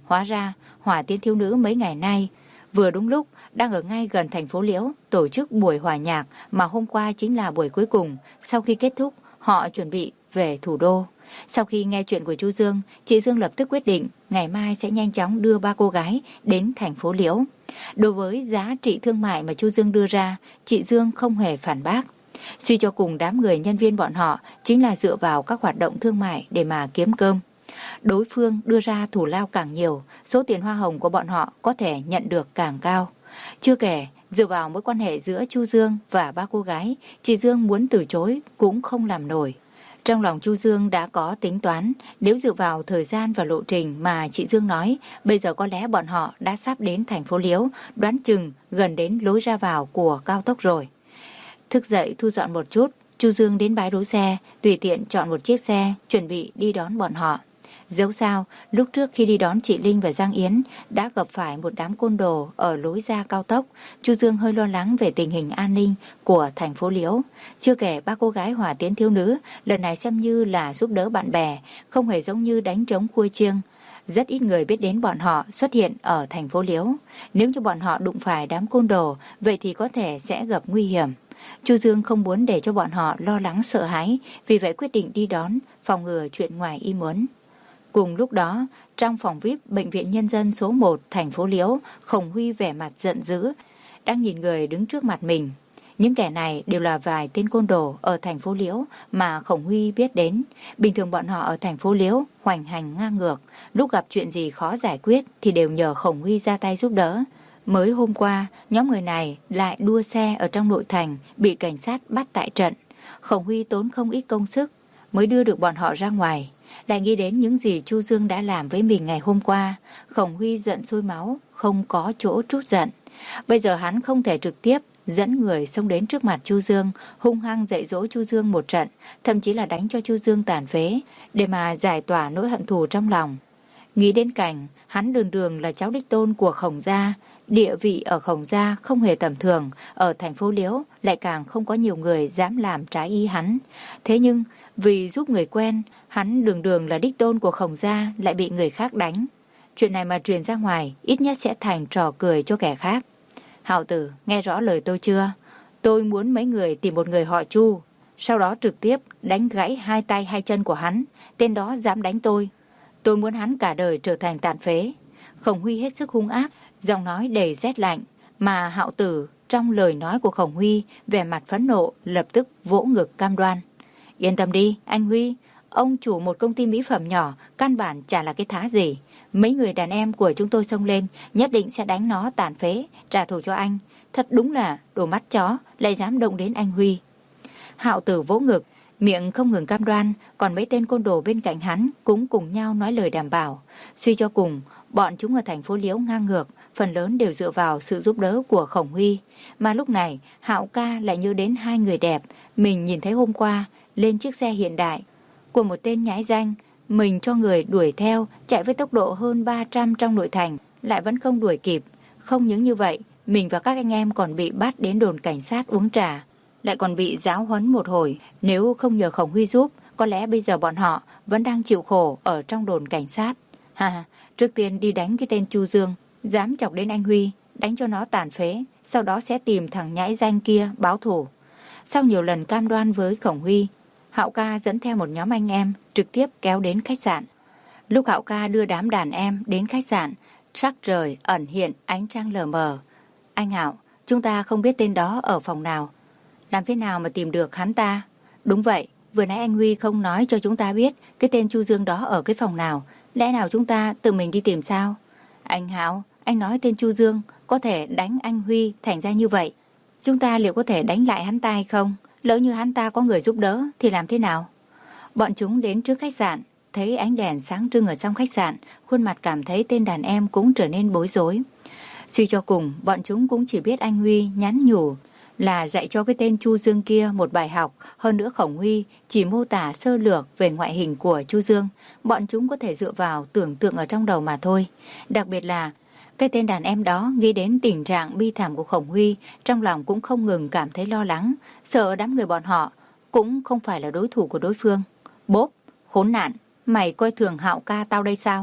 Hóa ra, Hỏa Tiến thiếu nữ mấy ngày nay vừa đúng lúc đang ở ngay gần thành phố Liễu tổ chức buổi hòa nhạc mà hôm qua chính là buổi cuối cùng. Sau khi kết thúc, họ chuẩn bị về thủ đô. Sau khi nghe chuyện của Chu Dương, chị Dương lập tức quyết định ngày mai sẽ nhanh chóng đưa ba cô gái đến thành phố Liễu. Đối với giá trị thương mại mà Chu Dương đưa ra, chị Dương không hề phản bác. Suy cho cùng, đám người nhân viên bọn họ chính là dựa vào các hoạt động thương mại để mà kiếm cơm. Đối phương đưa ra thù lao càng nhiều, số tiền hoa hồng của bọn họ có thể nhận được càng cao. Chưa kể, dựa vào mối quan hệ giữa Chu Dương và ba cô gái, chị Dương muốn từ chối cũng không làm nổi. Trong lòng Chu Dương đã có tính toán, nếu dựa vào thời gian và lộ trình mà chị Dương nói, bây giờ có lẽ bọn họ đã sắp đến thành phố Liễu, đoán chừng gần đến lối ra vào của cao tốc rồi. Thức dậy thu dọn một chút, Chu Dương đến bãi đỗ xe, tùy tiện chọn một chiếc xe, chuẩn bị đi đón bọn họ. Dẫu sao, lúc trước khi đi đón chị Linh và Giang Yến đã gặp phải một đám côn đồ ở lối ra cao tốc. Chu Dương hơi lo lắng về tình hình an ninh của thành phố Liễu. Chưa kể ba cô gái Hỏa Tiến thiếu nữ lần này xem như là giúp đỡ bạn bè, không hề giống như đánh trống cua chiêng. Rất ít người biết đến bọn họ xuất hiện ở thành phố Liễu. Nếu như bọn họ đụng phải đám côn đồ, vậy thì có thể sẽ gặp nguy hiểm. Chu Dương không muốn để cho bọn họ lo lắng sợ hãi, vì vậy quyết định đi đón, phòng ngừa chuyện ngoài ý muốn. Cùng lúc đó, trong phòng vi ai pi Bệnh viện Nhân dân số một thành phố Liễu, Khổng Huy vẻ mặt giận dữ, đang nhìn người đứng trước mặt mình. Những kẻ này đều là vài tên côn đồ ở thành phố Liễu mà Khổng Huy biết đến. Bình thường bọn họ ở thành phố Liễu hoành hành ngang ngược, lúc gặp chuyện gì khó giải quyết thì đều nhờ Khổng Huy ra tay giúp đỡ. Mới hôm qua, nhóm người này lại đua xe ở trong nội thành, bị cảnh sát bắt tại trận. Khổng Huy tốn không ít công sức mới đưa được bọn họ ra ngoài. Lại nghĩ đến những gì Chu Dương đã làm với mình ngày hôm qua, Khổng Huy giận sôi máu, không có chỗ trút giận. Bây giờ hắn không thể trực tiếp dẫn người xông đến trước mặt Chu Dương, hung hăng dạy dỗ Chu Dương một trận, thậm chí là đánh cho Chu Dương tàn phế, để mà giải tỏa nỗi hận thù trong lòng. Nghĩ đến cảnh hắn đường đường là cháu đích tôn của Khổng gia, địa vị ở Khổng gia không hề tầm thường, ở thành phố Liễu lại càng không có nhiều người dám làm trái ý hắn. Thế nhưng vì giúp người quen, hắn đường đường là đích tôn của Khổng gia lại bị người khác đánh. Chuyện này mà truyền ra ngoài, ít nhất sẽ thành trò cười cho kẻ khác. Hạo tử, nghe rõ lời tôi chưa? Tôi muốn mấy người tìm một người họ Chu, sau đó trực tiếp đánh gãy hai tay hai chân của hắn. Tên đó dám đánh tôi, tôi muốn hắn cả đời trở thành tàn phế. Khổng Huy hết sức hung ác, giọng nói đầy rét lạnh, mà Hạo tử trong lời nói của Khổng Huy vẻ mặt phẫn nộ, lập tức vỗ ngực cam đoan. Yên tâm đi, anh Huy, ông chủ một công ty mỹ phẩm nhỏ, căn bản chả là cái thá gì. Mấy người đàn em của chúng tôi xông lên, nhất định sẽ đánh nó tàn phế, trả thù cho anh. Thật đúng là đồ mắt chó, lại dám động đến anh Huy. Hạo tử vỗ ngực, miệng không ngừng cam đoan, còn mấy tên côn đồ bên cạnh hắn cũng cùng nhau nói lời đảm bảo. Suy cho cùng, bọn chúng ở thành phố Liễu ngang ngược, phần lớn đều dựa vào sự giúp đỡ của Khổng Huy. Mà lúc này, Hạo ca lại nhớ đến hai người đẹp mình nhìn thấy hôm qua lên chiếc xe hiện đại của một tên nhãi danh. Mình cho người đuổi theo, chạy với tốc độ hơn ba trăm trong nội thành, lại vẫn không đuổi kịp. Không những như vậy, mình và các anh em còn bị bắt đến đồn cảnh sát uống trà, lại còn bị giáo huấn một hồi. Nếu không nhờ Khổng Huy giúp, có lẽ bây giờ bọn họ vẫn đang chịu khổ ở trong đồn cảnh sát. Ha, trước tiên đi đánh cái tên Chu Dương, dám chọc đến anh Huy, đánh cho nó tàn phế, sau đó sẽ tìm thằng nhãi danh kia báo thù. Sau nhiều lần cam đoan với Khổng Huy, Hạo ca dẫn theo một nhóm anh em trực tiếp kéo đến khách sạn. Lúc Hạo ca đưa đám đàn em đến khách sạn, sắc trời ẩn hiện ánh trăng lờ mờ. Anh Hạo, chúng ta không biết tên đó ở phòng nào, làm thế nào mà tìm được hắn ta? Đúng vậy, vừa nãy anh Huy không nói cho chúng ta biết cái tên Chu Dương đó ở cái phòng nào, lẽ nào chúng ta tự mình đi tìm sao? Anh Hạo, anh nói tên Chu Dương có thể đánh anh Huy thành ra như vậy, chúng ta liệu có thể đánh lại hắn ta hay không? Lỡ như hắn ta có người giúp đỡ thì làm thế nào? Bọn chúng đến trước khách sạn, thấy ánh đèn sáng trưng ở trong khách sạn, khuôn mặt cảm thấy tên đàn em cũng trở nên bối rối. Suy cho cùng, bọn chúng cũng chỉ biết anh Huy nhắn nhủ là dạy cho cái tên Chu Dương kia một bài học. Hơn nữa Khổng Huy chỉ mô tả sơ lược về ngoại hình của Chu Dương, bọn chúng có thể dựa vào tưởng tượng ở trong đầu mà thôi. Đặc biệt là cái tên đàn em đó nghĩ đến tình trạng bi thảm của Khổng Huy, trong lòng cũng không ngừng cảm thấy lo lắng, sợ đám người bọn họ cũng không phải là đối thủ của đối phương. Bốp, khốn nạn, mày coi thường Hạo ca tao đây sao?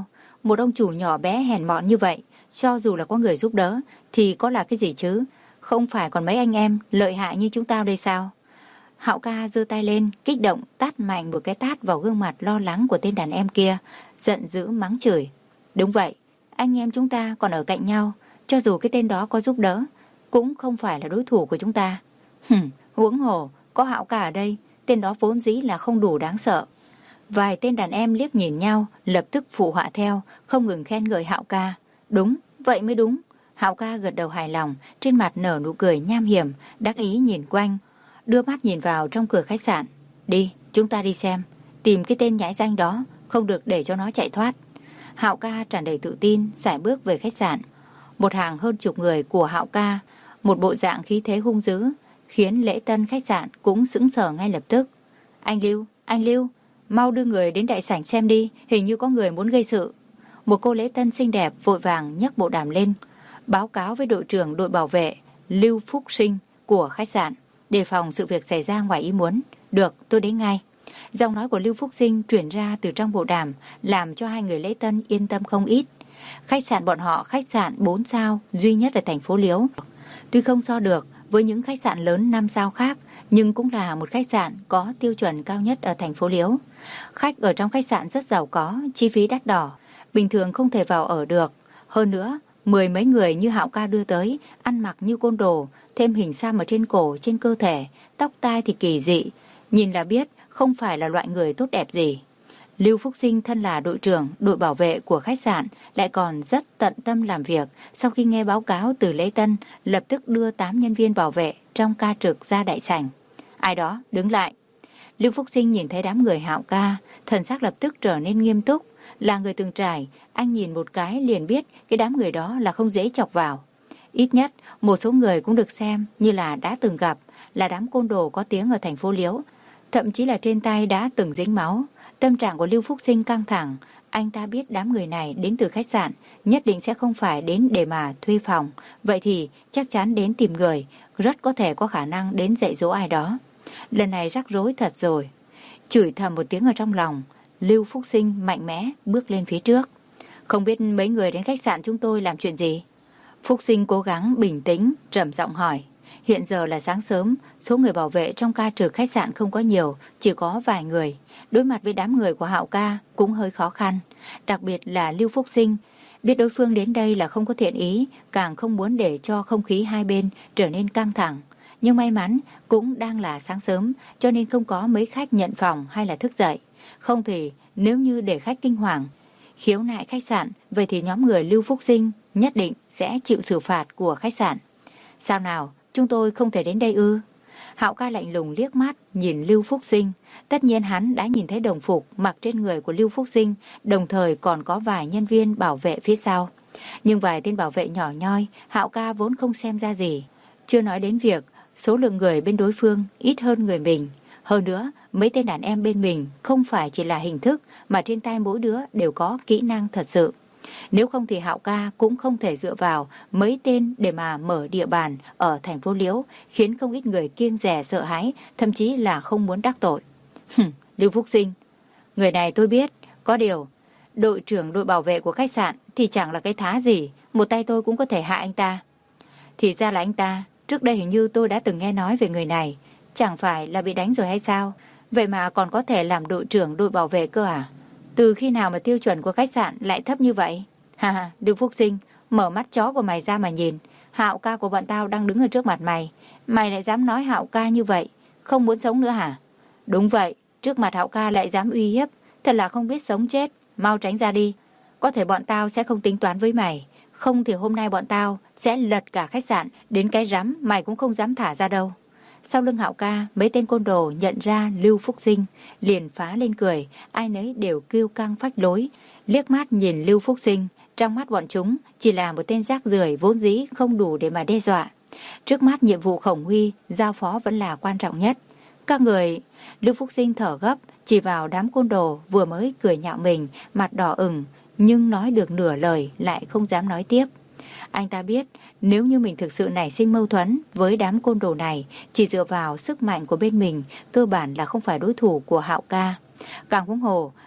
Một ông chủ nhỏ bé hèn mọn như vậy, cho dù là có người giúp đỡ thì có là cái gì chứ? Không phải còn mấy anh em lợi hại như chúng ta đây sao? Hạo ca giơ tay lên, kích động tát mạnh một cái tát vào gương mặt lo lắng của tên đàn em kia, giận dữ mắng chửi. Đúng vậy, anh em chúng ta còn ở cạnh nhau, cho dù cái tên đó có giúp đỡ, cũng không phải là đối thủ của chúng ta. Hừm, huống hồ, có Hạo ca ở đây, tên đó vốn dĩ là không đủ đáng sợ. Vài tên đàn em liếc nhìn nhau, lập tức phụ họa theo, không ngừng khen ngợi Hạo ca. Đúng, vậy mới đúng. Hạo ca gật đầu hài lòng, trên mặt nở nụ cười nham hiểm, đắc ý nhìn quanh, đưa mắt nhìn vào trong cửa khách sạn. Đi, chúng ta đi xem, tìm cái tên nhãi danh đó, không được để cho nó chạy thoát. Hạo ca tràn đầy tự tin, sải bước về khách sạn. Một hàng hơn chục người của Hạo ca, một bộ dạng khí thế hung dữ, khiến lễ tân khách sạn cũng sững sờ ngay lập tức. Anh Lưu, anh Lưu, mau đưa người đến đại sảnh xem đi, hình như có người muốn gây sự. Một cô lễ tân xinh đẹp vội vàng nhấc bộ đàm lên, báo cáo với đội trưởng đội bảo vệ Lưu Phúc Sinh của khách sạn, đề phòng sự việc xảy ra ngoài ý muốn. Được, tôi đến ngay. Giọng nói của Lưu Phúc Sinh truyền ra từ trong bộ đàm, làm cho hai người lễ tân yên tâm không ít. Khách sạn bọn họ khách sạn bốn sao duy nhất ở thành phố Liễu. Tuy không so được với những khách sạn lớn năm sao khác, nhưng cũng là một khách sạn có tiêu chuẩn cao nhất ở thành phố Liễu. Khách ở trong khách sạn rất giàu có, chi phí đắt đỏ, bình thường không thể vào ở được. Hơn nữa, mười mấy người như Hạo ca đưa tới, ăn mặc như côn đồ, thêm hình xăm ở trên cổ, trên cơ thể, tóc tai thì kỳ dị, nhìn là biết không phải là loại người tốt đẹp gì. Lưu Phúc Sinh thân là đội trưởng đội bảo vệ của khách sạn, lại còn rất tận tâm làm việc. Sau khi nghe báo cáo từ lễ tân, lập tức đưa tám nhân viên bảo vệ trong ca trực ra đại sảnh. Ai đó đứng lại. Lưu Phúc Sinh nhìn thấy đám người Hạo ca, thần sắc lập tức trở nên nghiêm túc. Là người từng trải, anh nhìn một cái liền biết cái đám người đó là không dễ chọc vào. Ít nhất một số người cũng được xem như là đã từng gặp, là đám côn đồ có tiếng ở thành phố Liễu, thậm chí là trên tay đã từng dính máu. Tâm trạng của Lưu Phúc Sinh căng thẳng, anh ta biết đám người này đến từ khách sạn, nhất định sẽ không phải đến để mà thuê phòng, vậy thì chắc chắn đến tìm người, rất có thể có khả năng đến dạy dỗ ai đó. Lần này rắc rối thật rồi. Chửi thầm một tiếng ở trong lòng, Lưu Phúc Sinh mạnh mẽ bước lên phía trước. Không biết mấy người đến khách sạn chúng tôi làm chuyện gì? Phúc Sinh cố gắng bình tĩnh, trầm giọng hỏi. Hiện giờ là sáng sớm, số người bảo vệ trong ca trực khách sạn không có nhiều, chỉ có vài người. Đối mặt với đám người của Hạo ca cũng hơi khó khăn, đặc biệt là Lưu Phúc Sinh. Biết đối phương đến đây là không có thiện ý, càng không muốn để cho không khí hai bên trở nên căng thẳng. Nhưng may mắn cũng đang là sáng sớm, cho nên không có mấy khách nhận phòng hay là thức dậy. Không thì nếu như để khách kinh hoàng, khiếu nại khách sạn, vậy thì nhóm người Lưu Phúc Sinh nhất định sẽ chịu xử phạt của khách sạn. Sao nào, chúng tôi không thể đến đây ư? Hạo ca lạnh lùng liếc mắt nhìn Lưu Phúc Sinh. Tất nhiên hắn đã nhìn thấy đồng phục mặc trên người của Lưu Phúc Sinh, đồng thời còn có vài nhân viên bảo vệ phía sau. Nhưng vài tên bảo vệ nhỏ nhoi, Hạo ca vốn không xem ra gì. Chưa nói đến việc số lượng người bên đối phương ít hơn người mình. Hơn nữa, mấy tên đàn em bên mình không phải chỉ là hình thức, mà trên tay mỗi đứa đều có kỹ năng thật sự. Nếu không thì Hạo ca cũng không thể dựa vào mấy tên để mà mở địa bàn ở thành phố Liễu, khiến không ít người kiêng dè sợ hãi, thậm chí là không muốn đắc tội. Lưu Phúc Sinh, người này tôi biết, có điều đội trưởng đội bảo vệ của khách sạn thì chẳng là cái thá gì, một tay tôi cũng có thể hạ anh ta. Thì ra là anh ta, trước đây hình như tôi đã từng nghe nói về người này, chẳng phải là bị đánh rồi hay sao? Vậy mà còn có thể làm đội trưởng đội bảo vệ cơ à? Từ khi nào mà tiêu chuẩn của khách sạn lại thấp như vậy? Ha ha, Lưu Phúc Sinh, mở mắt chó của mày ra mà nhìn. Hạo ca của bọn tao đang đứng ở trước mặt mày, mày lại dám nói Hạo ca như vậy, không muốn sống nữa hả? Đúng vậy, trước mặt Hạo ca lại dám uy hiếp, thật là không biết sống chết, mau tránh ra đi. Có thể bọn tao sẽ không tính toán với mày, không thì hôm nay bọn tao sẽ lật cả khách sạn, đến cái rắm mày cũng không dám thả ra đâu. Sau lưng Hạo ca, mấy tên côn đồ nhận ra Lưu Phúc Sinh, liền phá lên cười, ai nấy đều kiêu căng phách lối, liếc mắt nhìn Lưu Phúc Sinh, trong mắt bọn chúng chỉ là một tên rác rưởi vốn dĩ không đủ để mà đe dọa. Trước mắt nhiệm vụ Khổng Huy giao phó vẫn là quan trọng nhất. Các người, Lưu Phúc Sinh thở gấp, chỉ vào đám côn đồ vừa mới cười nhạo mình, mặt đỏ ửng, nhưng nói được nửa lời lại không dám nói tiếp. Anh ta biết nếu như mình thực sự nảy sinh mâu thuẫn với đám côn đồ này, chỉ dựa vào sức mạnh của bên mình, cơ bản là không phải đối thủ của Hạo ca. Càng huống hồ,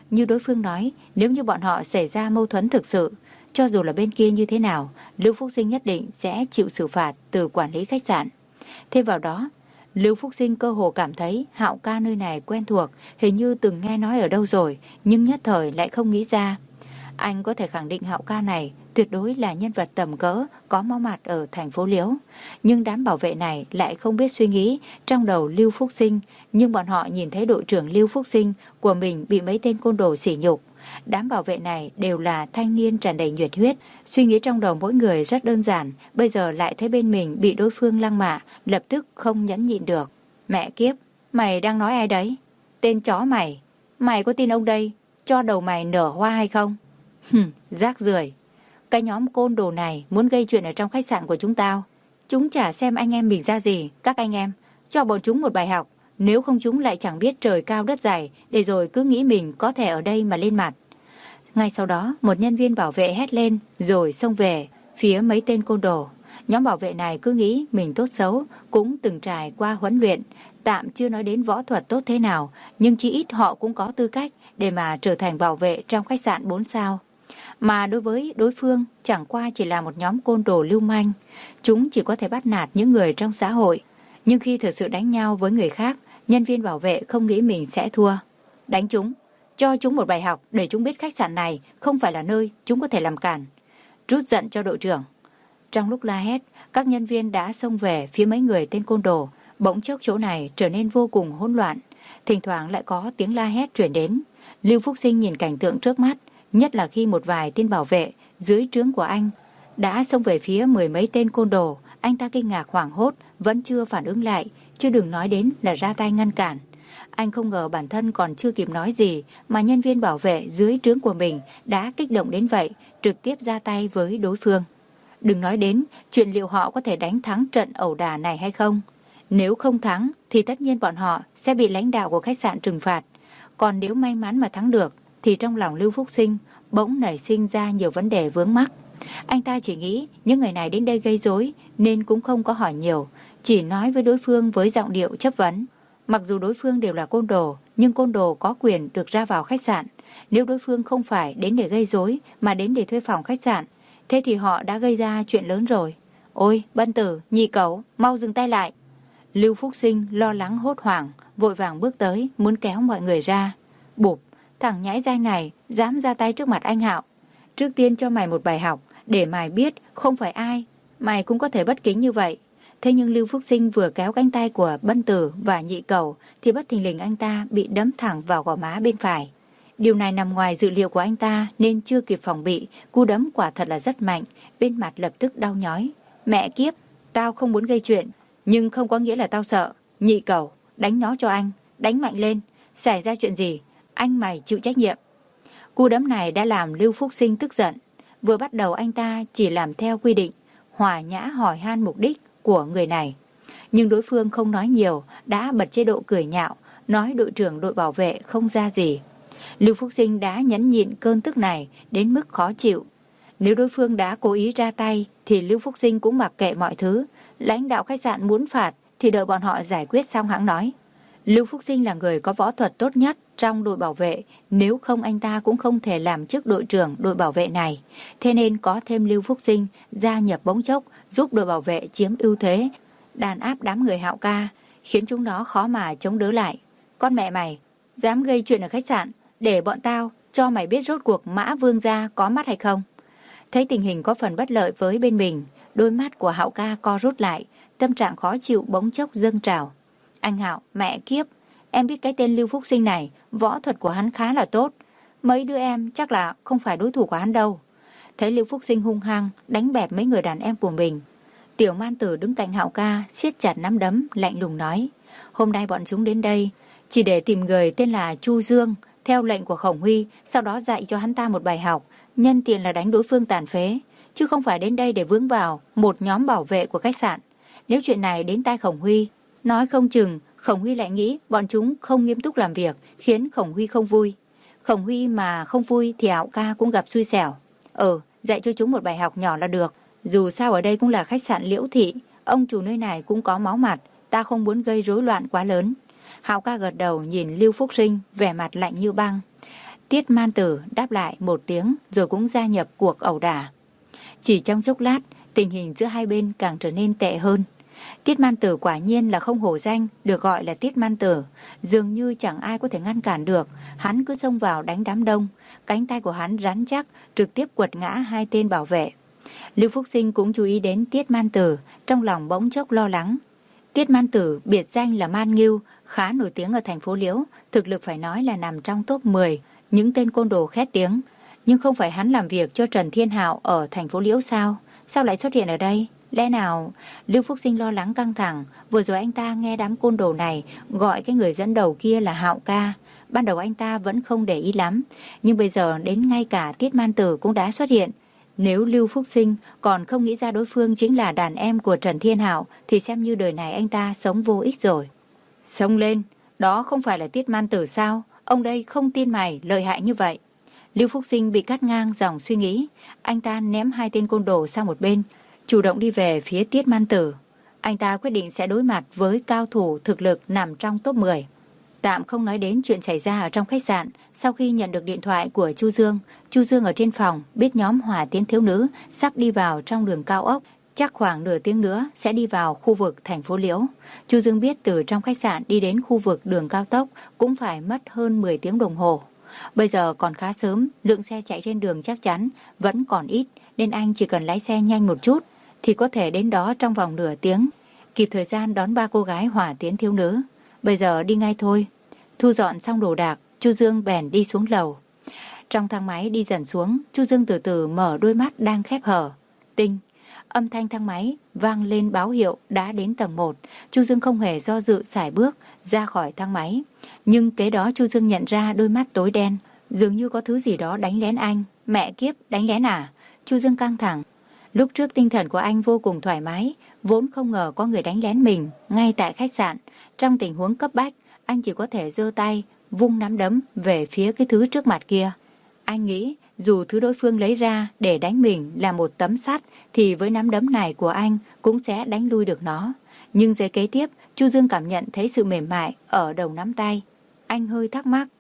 như đối phương nói, nếu như bọn họ xảy ra mâu thuẫn thực sự, cho dù là bên kia như thế nào, Lưu Phúc Sinh nhất định sẽ chịu xử phạt từ quản lý khách sạn. Thêm vào đó, Lưu Phúc Sinh cơ hồ cảm thấy Hạo ca nơi này quen thuộc, hình như từng nghe nói ở đâu rồi, nhưng nhất thời lại không nghĩ ra. Anh có thể khẳng định Hạo ca này tuyệt đối là nhân vật tầm cỡ có máu mặt ở thành phố Liễu. Nhưng đám bảo vệ này lại không biết suy nghĩ trong đầu Lưu Phúc Sinh, nhưng bọn họ nhìn thấy đội trưởng Lưu Phúc Sinh của mình bị mấy tên côn đồ sỉ nhục. Đám bảo vệ này đều là thanh niên tràn đầy nhiệt huyết, suy nghĩ trong đầu mỗi người rất đơn giản, bây giờ lại thấy bên mình bị đối phương lăng mạ, lập tức không nhẫn nhịn được. Mẹ kiếp, mày đang nói ai đấy? Tên chó mày, mày có tin ông đây cho đầu mày nở hoa hay không? Hừm, rác rưởi. Cái nhóm côn đồ này muốn gây chuyện ở trong khách sạn của chúng tao. Chúng chả xem anh em mình ra gì. Các anh em, cho bọn chúng một bài học. Nếu không chúng lại chẳng biết trời cao đất dày, để rồi cứ nghĩ mình có thể ở đây mà lên mặt. Ngay sau đó, một nhân viên bảo vệ hét lên, rồi xông về phía mấy tên côn đồ. Nhóm bảo vệ này cứ nghĩ mình tốt xấu, cũng từng trải qua huấn luyện, tạm chưa nói đến võ thuật tốt thế nào, nhưng chí ít họ cũng có tư cách để mà trở thành bảo vệ trong khách sạn bốn sao. Mà đối với đối phương, chẳng qua chỉ là một nhóm côn đồ lưu manh. Chúng chỉ có thể bắt nạt những người trong xã hội. Nhưng khi thực sự đánh nhau với người khác, nhân viên bảo vệ không nghĩ mình sẽ thua. Đánh chúng, cho chúng một bài học để chúng biết khách sạn này không phải là nơi chúng có thể làm cản. Rút giận cho đội trưởng. Trong lúc la hét, các nhân viên đã xông về phía mấy người tên côn đồ. Bỗng chốc chỗ này trở nên vô cùng hỗn loạn. Thỉnh thoảng lại có tiếng la hét truyền đến. Lưu Phúc Sinh nhìn cảnh tượng trước mắt, nhất là khi một vài tên bảo vệ dưới trướng của anh đã xông về phía mười mấy tên côn đồ. Anh ta kinh ngạc hoảng hốt, vẫn chưa phản ứng lại, chứ đừng nói đến là ra tay ngăn cản. Anh không ngờ bản thân còn chưa kịp nói gì mà nhân viên bảo vệ dưới trướng của mình đã kích động đến vậy, trực tiếp ra tay với đối phương. Đừng nói đến chuyện liệu họ có thể đánh thắng trận ẩu đả này hay không. Nếu không thắng thì tất nhiên bọn họ sẽ bị lãnh đạo của khách sạn trừng phạt. Còn nếu may mắn mà thắng được thì trong lòng Lưu Phúc Sinh bỗng nảy sinh ra nhiều vấn đề vướng mắc. Anh ta chỉ nghĩ những người này đến đây gây rối nên cũng không có hỏi nhiều, chỉ nói với đối phương với giọng điệu chất vấn. Mặc dù đối phương đều là côn đồ, nhưng côn đồ có quyền được ra vào khách sạn. Nếu đối phương không phải đến để gây rối mà đến để thuê phòng khách sạn, thế thì họ đã gây ra chuyện lớn rồi. Ôi, Bân Tử, Nhị Cẩu, mau dừng tay lại. Lưu Phúc Sinh lo lắng hốt hoảng, vội vàng bước tới, muốn kéo mọi người ra. Bụp, thằng nhãi danh này dám ra tay trước mặt anh Hạo. Trước tiên cho mày một bài học, để mày biết không phải ai mày cũng có thể bất kính như vậy. Thế nhưng Lưu Phúc Sinh vừa kéo cánh tay của Bân Tử và Nhị Cẩu thì bất thình lình anh ta bị đấm thẳng vào gò má bên phải. Điều này nằm ngoài dự liệu của anh ta nên chưa kịp phòng bị, cú đấm quả thật là rất mạnh, bên mặt lập tức đau nhói. Mẹ kiếp, tao không muốn gây chuyện, nhưng không có nghĩa là tao sợ. Nhị Cẩu, đánh nó cho anh, đánh mạnh lên, xảy ra chuyện gì, anh mày chịu trách nhiệm. Cú đấm này đã làm Lưu Phúc Sinh tức giận. Vừa bắt đầu anh ta chỉ làm theo quy định, hòa nhã hỏi han mục đích của người này. Nhưng đối phương không nói nhiều, đã bật chế độ cười nhạo, nói đội trưởng đội bảo vệ không ra gì. Lưu Phúc Sinh đã nhẫn nhịn cơn tức này đến mức khó chịu. Nếu đối phương đã cố ý ra tay thì Lưu Phúc Sinh cũng mặc kệ mọi thứ. Lãnh đạo khách sạn muốn phạt thì đợi bọn họ giải quyết xong hãng nói. Lưu Phúc Sinh là người có võ thuật tốt nhất trong đội bảo vệ, nếu không anh ta cũng không thể làm chức đội trưởng đội bảo vệ này. Thế nên có thêm Lưu Phúc Sinh gia nhập bỗng chốc giúp đội bảo vệ chiếm ưu thế, đàn áp đám người Hạo ca, khiến chúng nó khó mà chống đỡ lại. Con mẹ mày, dám gây chuyện ở khách sạn, để bọn tao cho mày biết rốt cuộc Mã Vương gia có mắt hay không. Thấy tình hình có phần bất lợi với bên mình, đôi mắt của Hạo ca co rút lại, tâm trạng khó chịu bỗng chốc dâng trào. Anh Hạo, mẹ kiếp, em biết cái tên Lưu Phúc Sinh này, võ thuật của hắn khá là tốt. Mấy đứa em chắc là không phải đối thủ của hắn đâu. Thấy Lưu Phúc Sinh hung hăng đánh bẹp mấy người đàn em của mình, Tiểu Man Tử đứng cạnh Hạo ca siết chặt nắm đấm, lạnh lùng nói: hôm nay bọn chúng đến đây chỉ để tìm người tên là Chu Dương, theo lệnh của Khổng Huy, sau đó dạy cho hắn ta một bài học, nhân tiện là đánh đối phương tàn phế, chứ không phải đến đây để vướng vào một nhóm bảo vệ của khách sạn. Nếu chuyện này đến tai Khổng Huy, nói không chừng Khổng Huy lại nghĩ bọn chúng không nghiêm túc làm việc, khiến Khổng Huy không vui. Khổng Huy mà không vui thì Hạo ca cũng gặp xui xẻo. Ừ, dạy cho chúng một bài học nhỏ là được. Dù sao ở đây cũng là khách sạn Liễu Thị, ông chủ nơi này cũng có máu mặt, ta không muốn gây rối loạn quá lớn. Hạo ca gật đầu nhìn Lưu Phúc Sinh, vẻ mặt lạnh như băng. Tiết Man Tử đáp lại một tiếng rồi cũng gia nhập cuộc ẩu đả. Chỉ trong chốc lát, tình hình giữa hai bên càng trở nên tệ hơn. Tiết Man Tử quả nhiên là không hổ danh được gọi là Tiết Man Tử, dường như chẳng ai có thể ngăn cản được, hắn cứ xông vào đánh đám đông, cánh tay của hắn rắn chắc, trực tiếp quật ngã hai tên bảo vệ. Lưu Phúc Sinh cũng chú ý đến Tiết Man Tử, trong lòng bỗng chốc lo lắng. Tiết Man Tử biệt danh là Man Ngưu, khá nổi tiếng ở thành phố Liễu, thực lực phải nói là nằm trong top mười những tên côn đồ khét tiếng. Nhưng không phải hắn làm việc cho Trần Thiên Hạo ở thành phố Liễu sao? Sao lại xuất hiện ở đây? Lẽ nào? Lưu Phúc Sinh lo lắng căng thẳng. Vừa rồi anh ta nghe đám côn đồ này gọi cái người dẫn đầu kia là Hạo ca. Ban đầu anh ta vẫn không để ý lắm, nhưng bây giờ đến ngay cả Tiết Man Tử cũng đã xuất hiện. Nếu Lưu Phúc Sinh còn không nghĩ ra đối phương chính là đàn em của Trần Thiên Hạo thì xem như đời này anh ta sống vô ích rồi. Xông lên, đó không phải là Tiết Man Tử sao? Ông đây không tin mày lợi hại như vậy. Lưu Phúc Sinh bị cắt ngang dòng suy nghĩ. Anh ta ném hai tên côn đồ sang một bên, chủ động đi về phía Tiết Man Tử. Anh ta quyết định sẽ đối mặt với cao thủ thực lực nằm trong top mười. Tạm không nói đến chuyện xảy ra ở trong khách sạn. Sau khi nhận được điện thoại của Chu Dương, Chu Dương ở trên phòng biết nhóm Hỏa Tiến thiếu nữ sắp đi vào trong đường cao ốc, chắc khoảng nửa tiếng nữa sẽ đi vào khu vực thành phố Liễu. Chu Dương biết từ trong khách sạn đi đến khu vực đường cao tốc cũng phải mất hơn mười tiếng đồng hồ. Bây giờ còn khá sớm, lượng xe chạy trên đường chắc chắn vẫn còn ít, nên anh chỉ cần lái xe nhanh một chút thì có thể đến đó trong vòng nửa tiếng, kịp thời gian đón ba cô gái Hỏa Tiến thiếu nữ. Bây giờ đi ngay thôi. Thu dọn xong đồ đạc, Chu Dương bèn đi xuống lầu. Trong thang máy đi dần xuống, Chu Dương từ từ mở đôi mắt đang khép hờ. Tinh, âm thanh thang máy vang lên báo hiệu đã đến tầng một. Chu Dương không hề do dự sải bước ra khỏi thang máy. Nhưng kế đó Chu Dương nhận ra đôi mắt tối đen, dường như có thứ gì đó đánh lén anh. Mẹ kiếp, đánh lén à? Chu Dương căng thẳng. Lúc trước tinh thần của anh vô cùng thoải mái, vốn không ngờ có người đánh lén mình ngay tại khách sạn. Trong tình huống cấp bách, anh chỉ có thể giơ tay vung nắm đấm về phía cái thứ trước mặt kia. Anh nghĩ dù thứ đối phương lấy ra để đánh mình là một tấm sắt thì với nắm đấm này của anh cũng sẽ đánh lui được nó. Nhưng giây kế tiếp, Chu Dương cảm nhận thấy sự mềm mại ở đầu nắm tay. Anh hơi thắc mắc.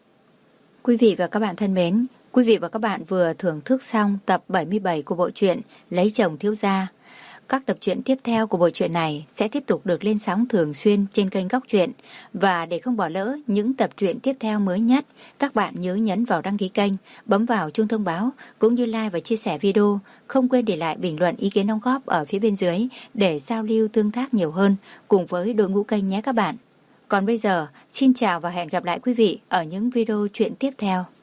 Quý vị và các bạn thân mến, quý vị và các bạn vừa thưởng thức xong tập bảy mươi bảy của bộ truyện Lấy Chồng Thiếu Gia. Các tập truyện tiếp theo của bộ truyện này sẽ tiếp tục được lên sóng thường xuyên trên kênh Góc Truyện. Và để không bỏ lỡ những tập truyện tiếp theo mới nhất, các bạn nhớ nhấn vào đăng ký kênh, bấm vào chuông thông báo, cũng như like và chia sẻ video. Không quên để lại bình luận ý kiến đóng góp ở phía bên dưới để giao lưu tương tác nhiều hơn cùng với đội ngũ kênh nhé các bạn. Còn bây giờ, xin chào và hẹn gặp lại quý vị ở những video truyện tiếp theo.